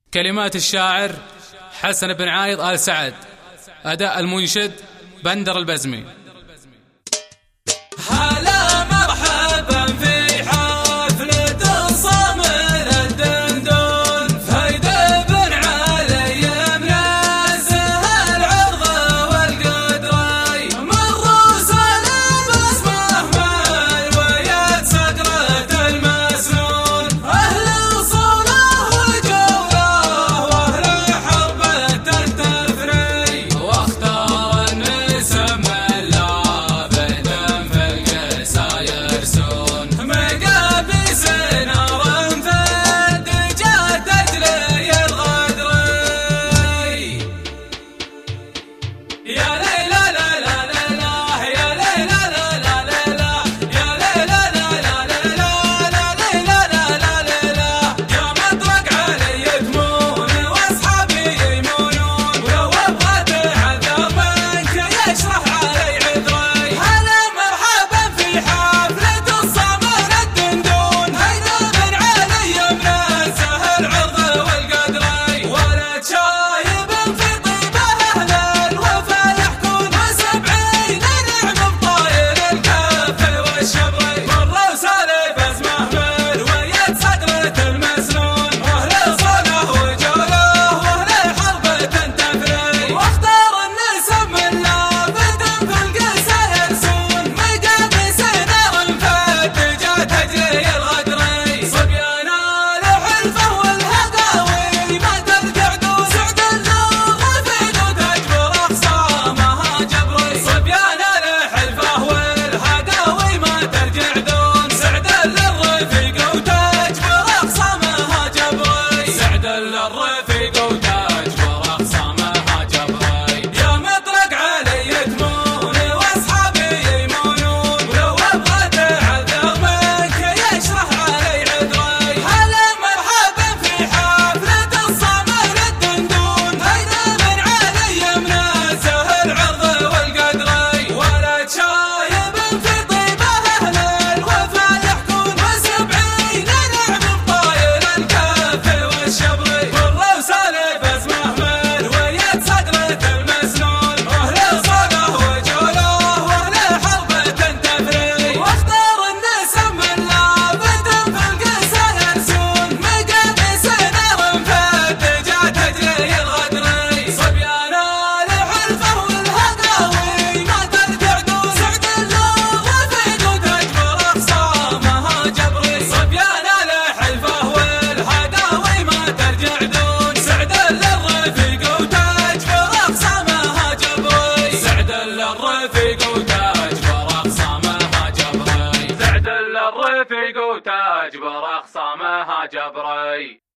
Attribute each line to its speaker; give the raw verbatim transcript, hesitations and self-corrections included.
Speaker 1: كلمات الشاعر حسن بن عايض آل سعد. أداء المنشد بندر البزمي.
Speaker 2: هلا مرحبا في حفلة الصامر الدندون، فهيد بن علي منزه العرض والقدري، مروا سلام اسمه مال ويد سقرة المسنون، أهل صوله وجوله وأهل حربة التفري، واختار النسم
Speaker 1: الرفيق وتاج برخصامها جبري.